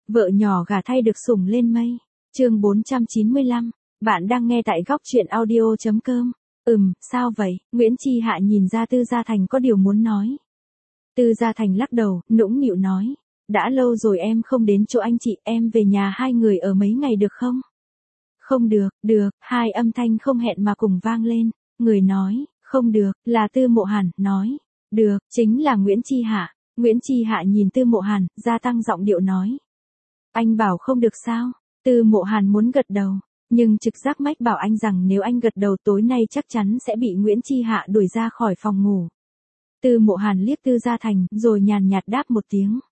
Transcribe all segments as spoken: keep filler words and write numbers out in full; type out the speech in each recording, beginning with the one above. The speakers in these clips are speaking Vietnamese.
Vợ nhỏ gả thay được sủng lên mây. Chương bốn trăm chín mươi lăm. Bạn đang nghe tại góc truyện audio chấm com. Ừm, sao vậy? Nguyễn Chi Hạ nhìn ra Tư Gia Thành có điều muốn nói. Tư Gia Thành lắc đầu, nũng nịu nói. Đã lâu rồi em không đến chỗ anh chị, em về nhà hai người ở mấy ngày được không? Không được, được, hai âm thanh không hẹn mà cùng vang lên. Người nói, không được, là Tư Mộ Hàn, nói. Được, chính là Nguyễn Chi Hạ. Nguyễn Chi Hạ nhìn Tư Mộ Hàn, gia tăng giọng điệu nói. Anh bảo không được sao? Tư Mộ Hàn muốn gật đầu, nhưng trực giác mách bảo anh rằng nếu anh gật đầu tối nay chắc chắn sẽ bị Nguyễn Chi Hạ đuổi ra khỏi phòng ngủ. Tư Mộ Hàn liếc Tư Gia Thành, rồi nhàn nhạt đáp một tiếng.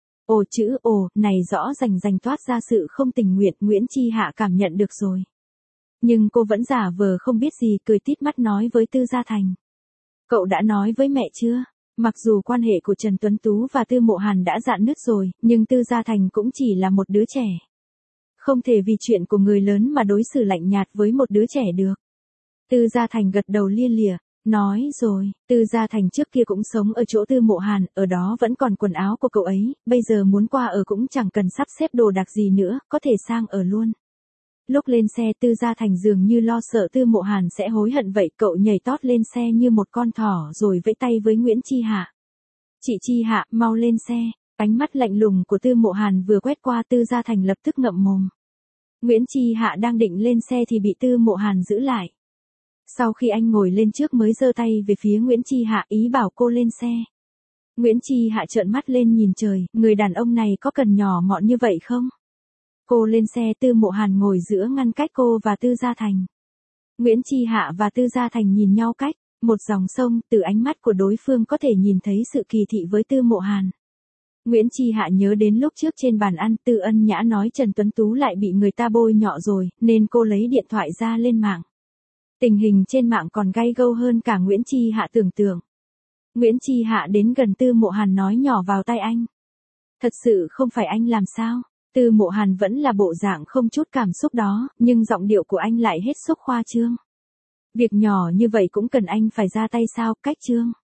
Ồ chữ ồ, này rõ rành rành toát ra sự không tình nguyện, Nguyễn Chi Hạ cảm nhận được rồi. Nhưng cô vẫn giả vờ không biết gì, cười tít mắt nói với Tư Gia Thành. Cậu đã nói với mẹ chưa? Mặc dù quan hệ của Trần Tuấn Tú và Tư Mộ Hàn đã rạn nứt rồi, nhưng Tư Gia Thành cũng chỉ là một đứa trẻ. Không thể vì chuyện của người lớn mà đối xử lạnh nhạt với một đứa trẻ được. Tư Gia Thành gật đầu lia lịa, nói rồi, Tư Gia Thành trước kia cũng sống ở chỗ Tư Mộ Hàn, ở đó vẫn còn quần áo của cậu ấy, bây giờ muốn qua ở cũng chẳng cần sắp xếp đồ đạc gì nữa, có thể sang ở luôn. Lúc lên xe Tư Gia Thành dường như lo sợ Tư Mộ Hàn sẽ hối hận vậy, cậu nhảy tót lên xe như một con thỏ rồi vẫy tay với Nguyễn Chi Hạ. Chị Chi Hạ, mau lên xe. Ánh mắt lạnh lùng của Tư Mộ Hàn vừa quét qua Tư Gia Thành lập tức ngậm mồm. Nguyễn Chi Hạ đang định lên xe thì bị Tư Mộ Hàn giữ lại. Sau khi anh ngồi lên trước mới giơ tay về phía Nguyễn Chi Hạ ý bảo cô lên xe. Nguyễn Chi Hạ trợn mắt lên nhìn trời, người đàn ông này có cần nhỏ mọn như vậy không? Cô lên xe, Tư Mộ Hàn ngồi giữa ngăn cách cô và Tư Gia Thành. Nguyễn Chi Hạ và Tư Gia Thành nhìn nhau cách một dòng sông, từ ánh mắt của đối phương có thể nhìn thấy sự kỳ thị với Tư Mộ Hàn. Nguyễn Chi Hạ nhớ đến lúc trước trên bàn ăn Tư Ân Nhã nói Trần Tuấn Tú lại bị người ta bôi nhọ rồi, nên cô lấy điện thoại ra lên mạng. Tình hình trên mạng còn gay gâu hơn cả Nguyễn Chi Hạ tưởng tượng. Nguyễn Chi Hạ đến gần Tư Mộ Hàn nói nhỏ vào tai anh. Thật sự không phải anh làm sao? Tư Mộ Hàn vẫn là bộ dạng không chút cảm xúc đó, nhưng giọng điệu của anh lại hết sức khoa trương. Việc nhỏ như vậy cũng cần anh phải ra tay sao, cách trương.